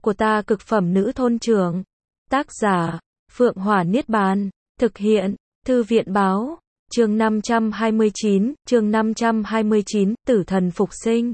của ta cực phẩm nữ thôn trưởng. Tác giả, Phượng Hỏa Niết Bàn. Thực hiện, Thư viện Báo. Chương 529, Tử thần phục sinh.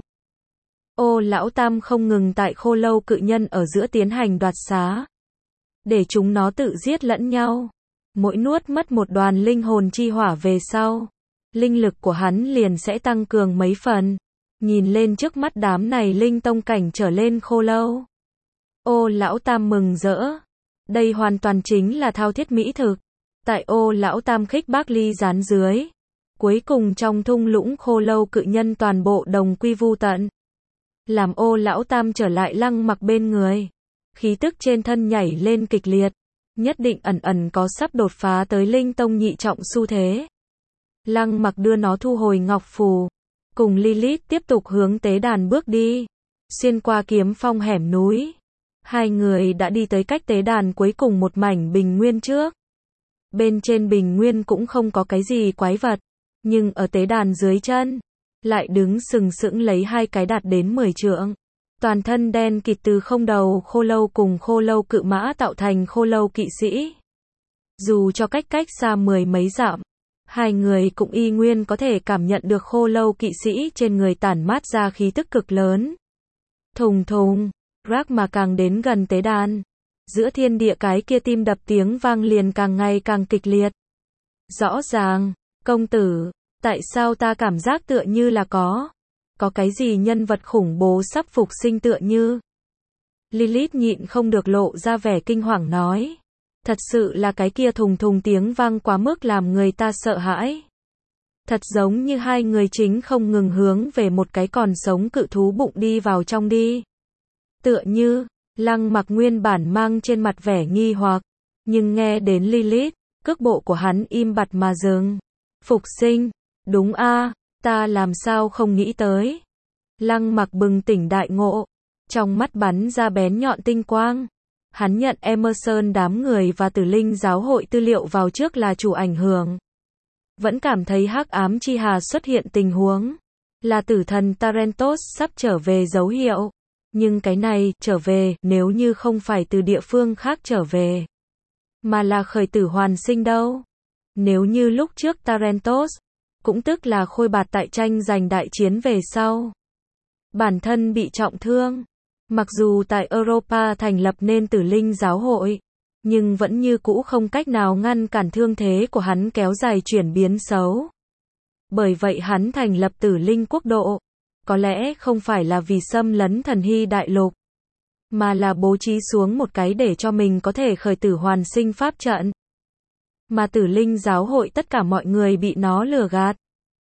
Ô Lão Tam không ngừng tại Khô Lâu cự nhân ở giữa tiến hành đoạt xá. Để chúng nó tự giết lẫn nhau. Mỗi nuốt mất một đoàn linh hồn chi hỏa về sau, linh lực của hắn liền sẽ tăng cường mấy phần. Nhìn lên trước mắt đám này linh tông cảnh trở lên khô lâu, Ô Lão Tam mừng rỡ. Đây hoàn toàn chính là thao thiết mỹ thực. Tại Ô Lão Tam khích bác ly gián dưới, cuối cùng trong thung lũng khô lâu cự nhân toàn bộ đồng quy vu tận. Làm Ô Lão Tam trở lại Lăng Mặc bên người, khí tức trên thân nhảy lên kịch liệt, nhất định ẩn ẩn có sắp đột phá tới linh tông nhị trọng xu thế. Lăng Mặc đưa nó thu hồi ngọc phù, cùng Lilith tiếp tục hướng tế đàn bước đi, xuyên qua kiếm phong hẻm núi. Hai người đã đi tới cách tế đàn cuối cùng một mảnh bình nguyên trước. Bên trên bình nguyên cũng không có cái gì quái vật, nhưng ở tế đàn dưới chân, lại đứng sừng sững lấy hai cái đạt đến 10 trượng. Toàn thân đen kịt từ không đầu khô lâu cùng khô lâu cự mã tạo thành khô lâu kỵ sĩ. Dù cho cách xa mười mấy dặm, hai người cũng y nguyên có thể cảm nhận được khô lâu kỵ sĩ trên người tản mát ra khí tức cực lớn. Thùng thùng, rác mà càng đến gần tế đàn, giữa thiên địa cái kia tim đập tiếng vang liền càng ngày càng kịch liệt. Rõ ràng, công tử, tại sao ta cảm giác tựa như là có cái gì nhân vật khủng bố sắp phục sinh tựa như. Lilith nhịn không được lộ ra vẻ kinh hoàng nói. Thật sự là cái kia thùng thùng tiếng vang quá mức làm người ta sợ hãi. Thật giống như hai người chính không ngừng hướng về một cái còn sống cự thú bụng đi vào trong đi. Tựa như, Lăng Mặc nguyên bản mang trên mặt vẻ nghi hoặc, nhưng nghe đến Lilith, cước bộ của hắn im bặt mà dừng. Phục sinh, đúng a, ta làm sao không nghĩ tới. Lăng Mặc bừng tỉnh đại ngộ, trong mắt bắn ra bén nhọn tinh quang. Hắn nhận Emerson đám người và Tử Linh giáo hội tư liệu vào trước là chủ ảnh hưởng. Vẫn cảm thấy hắc ám chi hà xuất hiện tình huống, là tử thần Tarentos sắp trở về dấu hiệu. Nhưng cái này, trở về, nếu như không phải từ địa phương khác trở về, mà là khởi tử hoàn sinh đâu. Nếu như lúc trước Tarentos, cũng tức là Khôi Bạt tại tranh giành đại chiến về sau, bản thân bị trọng thương. Mặc dù tại Europa thành lập nên Tử Linh giáo hội, nhưng vẫn như cũ không cách nào ngăn cản thương thế của hắn kéo dài chuyển biến xấu. Bởi vậy hắn thành lập Tử Linh quốc độ, có lẽ không phải là vì xâm lấn Thần Hy đại lục, mà là bố trí xuống một cái để cho mình có thể khởi tử hoàn sinh pháp trận. Mà Tử Linh giáo hội tất cả mọi người bị nó lừa gạt.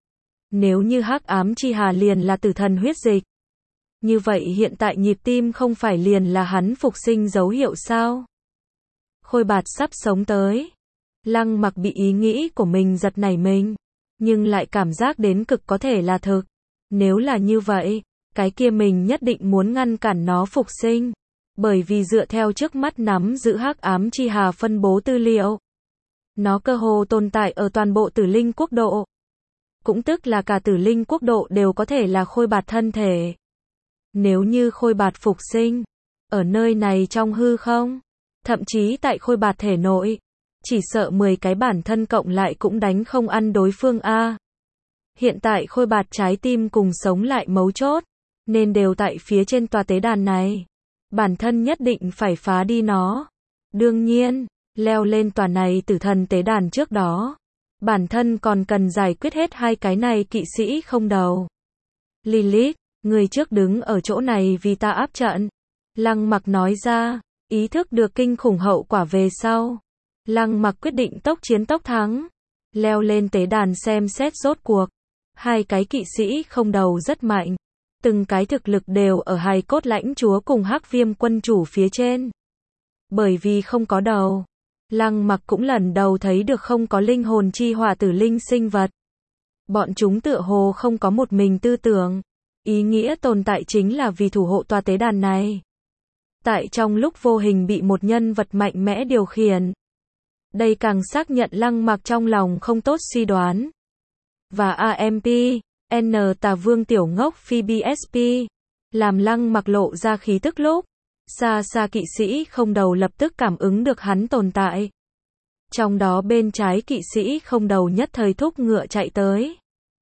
Nếu như hắc ám chi hà liền là tử thần huyết dịch, như vậy hiện tại nhịp tim không phải liền là hắn phục sinh dấu hiệu sao? Khôi Bạt sắp sống tới. Lăng Mặc bị ý nghĩ của mình giật nảy mình, nhưng lại cảm giác đến cực có thể là thực. Nếu là như vậy, cái kia mình nhất định muốn ngăn cản nó phục sinh. Bởi vì dựa theo trước mắt nắm giữ hắc ám chi hà phân bố tư liệu, nó cơ hồ tồn tại ở toàn bộ Tử Linh quốc độ. Cũng tức là cả Tử Linh quốc độ đều có thể là Khôi Bạt thân thể. Nếu như Khôi Bạt phục sinh, ở nơi này trong hư không, thậm chí tại Khôi Bạt thể nội, chỉ sợ 10 cái bản thân cộng lại cũng đánh không ăn đối phương a. Hiện tại Khôi Bạt trái tim cùng sống lại mấu chốt, nên đều tại phía trên tòa tế đàn này. Bản thân nhất định phải phá đi nó. Đương nhiên, leo lên tòa này tử thần tế đàn trước đó, bản thân còn cần giải quyết hết hai cái này kỵ sĩ không đầu. Lilith, người trước đứng ở chỗ này vì ta áp trận. Lăng Mặc nói ra, ý thức được kinh khủng hậu quả về sau. Lăng Mặc quyết định tốc chiến tốc thắng. Leo lên tế đàn xem xét rốt cuộc. Hai cái kỵ sĩ không đầu rất mạnh. Từng cái thực lực đều ở hài cốt lãnh chúa cùng hắc viêm quân chủ phía trên. Bởi vì không có đầu, Lăng Mặc cũng lần đầu thấy được không có linh hồn chi hỏa tử linh sinh vật. Bọn chúng tựa hồ không có một mình tư tưởng. Ý nghĩa tồn tại chính là vì thủ hộ tòa tế đàn này. Tại trong lúc vô hình bị một nhân vật mạnh mẽ điều khiển. Đây càng xác nhận Lăng Mặc trong lòng không tốt suy đoán. Và AMP, N Tà Vương tiểu ngốc Phi BSP, làm Lăng Mặc lộ ra khí tức lúc Xa xa kỵ sĩ không đầu lập tức cảm ứng được hắn tồn tại. Trong đó bên trái kỵ sĩ không đầu nhất thời thúc ngựa chạy tới.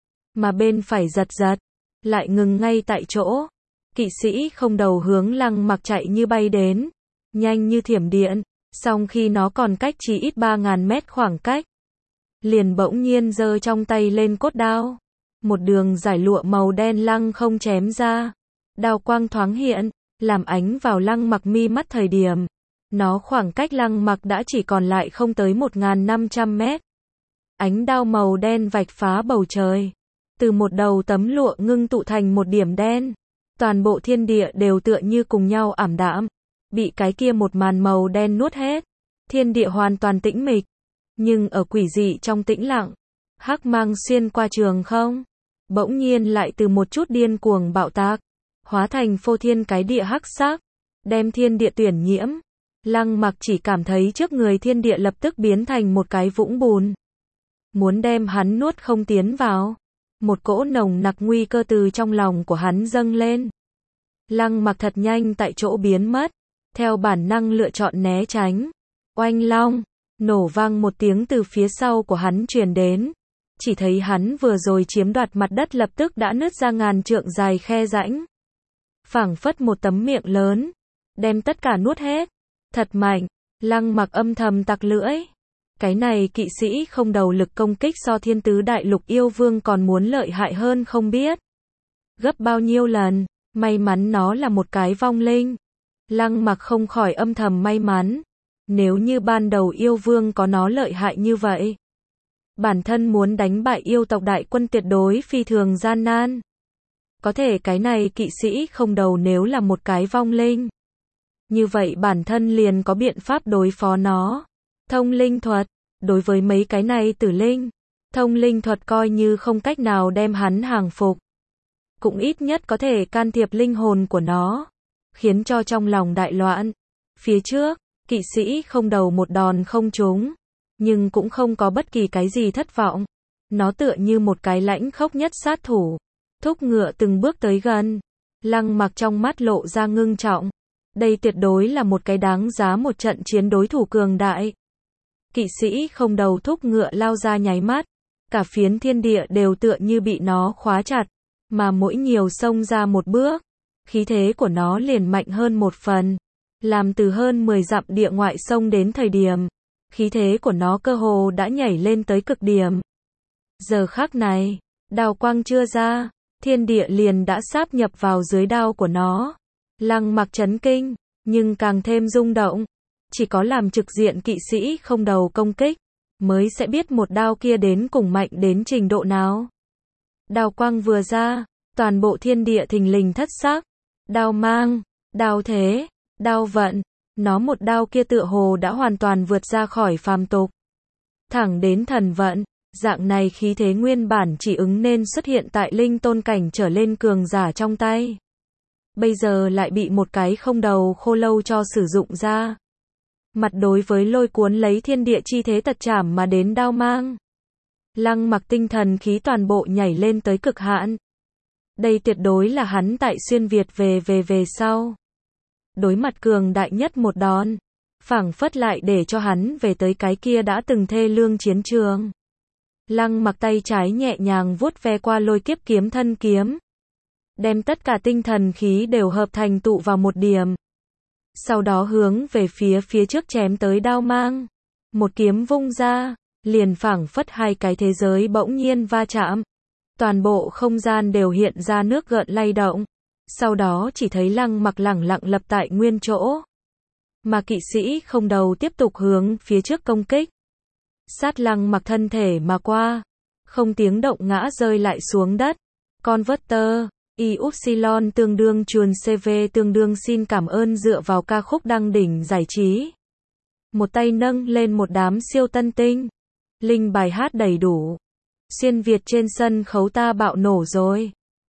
Mà bên phải giật giật, lại ngừng ngay tại chỗ. Kỵ sĩ không đầu hướng Lăng Mặc chạy như bay đến, nhanh như thiểm điện, song khi nó còn cách chỉ ít 3.000 mét khoảng cách, liền bỗng nhiên giơ trong tay lên cốt đao. Một đường giải lụa màu đen lăng không chém ra. Đao quang thoáng hiện, làm ánh vào Lăng Mặc mi mắt thời điểm. Nó khoảng cách Lăng Mặc đã chỉ còn lại không tới 1.500 mét. Ánh đao màu đen vạch phá bầu trời. Từ một đầu tấm lụa ngưng tụ thành một điểm đen. Toàn bộ thiên địa đều tựa như cùng nhau ảm đạm. Bị cái kia một màn màu đen nuốt hết. Thiên địa hoàn toàn tĩnh mịch. Nhưng ở quỷ dị trong tĩnh lặng, hắc mang xuyên qua trường không, bỗng nhiên lại từ một chút điên cuồng bạo tạc, hóa thành phô thiên cái địa hắc sắc, đem thiên địa tuyển nhiễm. Lăng Mặc chỉ cảm thấy trước người thiên địa lập tức biến thành một cái vũng bùn, muốn đem hắn nuốt không tiến vào. Một cỗ nồng nặc nguy cơ từ trong lòng của hắn dâng lên. Lăng Mặc thật nhanh tại chỗ biến mất, theo bản năng lựa chọn né tránh. Oanh long, nổ vang một tiếng từ phía sau của hắn truyền đến. Chỉ thấy hắn vừa rồi chiếm đoạt mặt đất lập tức đã nứt ra ngàn trượng dài khe rãnh. Phảng phất một tấm miệng lớn, đem tất cả nuốt hết. Thật mạnh, Lăng Mặc âm thầm tặc lưỡi. Cái này kỵ sĩ không đầu lực công kích so thiên tứ đại lục yêu vương còn muốn lợi hại hơn không biết gấp bao nhiêu lần. May mắn nó là một cái vong linh. Lăng Mặc không khỏi âm thầm may mắn. Nếu như ban đầu yêu vương có nó lợi hại như vậy, bản thân muốn đánh bại yêu tộc đại quân tuyệt đối phi thường gian nan. Có thể cái này kỵ sĩ không đầu nếu là một cái vong linh, như vậy bản thân liền có biện pháp đối phó nó. Thông linh thuật, đối với mấy cái này tử linh, thông linh thuật coi như không cách nào đem hắn hàng phục, cũng ít nhất có thể can thiệp linh hồn của nó, khiến cho trong lòng đại loạn. Phía trước, kỵ sĩ không đầu một đòn không trúng, nhưng cũng không có bất kỳ cái gì thất vọng. Nó tựa như một cái lãnh khốc nhất sát thủ, thúc ngựa từng bước tới gần. Lăng Mặc trong mắt lộ ra ngưng trọng. Đây tuyệt đối là một cái đáng giá một trận chiến đối thủ cường đại. Kỵ sĩ không đầu thúc ngựa lao ra nháy mắt, cả phiến thiên địa đều tựa như bị nó khóa chặt, mà mỗi nhiều xông ra một bước, khí thế của nó liền mạnh hơn một phần. Làm từ hơn 10 dặm địa ngoại xông đến thời điểm, khí thế của nó cơ hồ đã nhảy lên tới cực điểm. Giờ khắc này, đao quang chưa ra, thiên địa liền đã sáp nhập vào dưới đao của nó. Lăng Mặc chấn kinh, nhưng càng thêm rung động. Chỉ có làm trực diện kỵ sĩ không đầu công kích, mới sẽ biết một đao kia đến cùng mạnh đến trình độ nào. Đao quang vừa ra, toàn bộ thiên địa thình lình thất sắc. Đao mang, đao thế, đao vận, nó một đao kia tựa hồ đã hoàn toàn vượt ra khỏi phàm tục, thẳng đến thần vận. Dạng này khí thế nguyên bản chỉ ứng nên xuất hiện tại linh tôn cảnh trở lên cường giả trong tay, bây giờ lại bị một cái không đầu khô lâu cho sử dụng ra. Mặt đối với lôi cuốn lấy thiên địa chi thế tật chảm mà đến đao mang, Lăng Mặc tinh thần khí toàn bộ nhảy lên tới cực hạn. Đây tuyệt đối là hắn tại xuyên Việt về sau đối mặt cường đại nhất một đòn, phảng phất lại để cho hắn về tới cái kia đã từng thê lương chiến trường. Lăng Mặc tay trái nhẹ nhàng vuốt ve qua lôi kiếp kiếm thân kiếm, đem tất cả tinh thần khí đều hợp thành tụ vào một điểm. Sau đó hướng về phía trước chém tới đao mang. Một kiếm vung ra, liền phảng phất hai cái thế giới bỗng nhiên va chạm. Toàn bộ không gian đều hiện ra nước gợn lay động. Sau đó chỉ thấy Lăng Mặc lẳng lặng lập tại nguyên chỗ. Mà kỵ sĩ không đầu tiếp tục hướng phía trước công kích. Sát Lăng Mặc thân thể mà qua, không tiếng động ngã rơi lại xuống đất. Converter, Y-Upsilon tương đương chuồn CV tương đương xin cảm ơn dựa vào ca khúc đăng đỉnh giải trí. Một tay nâng lên một đám siêu tân tinh. Linh bài hát đầy đủ. Xuyên Việt trên sân khấu ta bạo nổ rồi.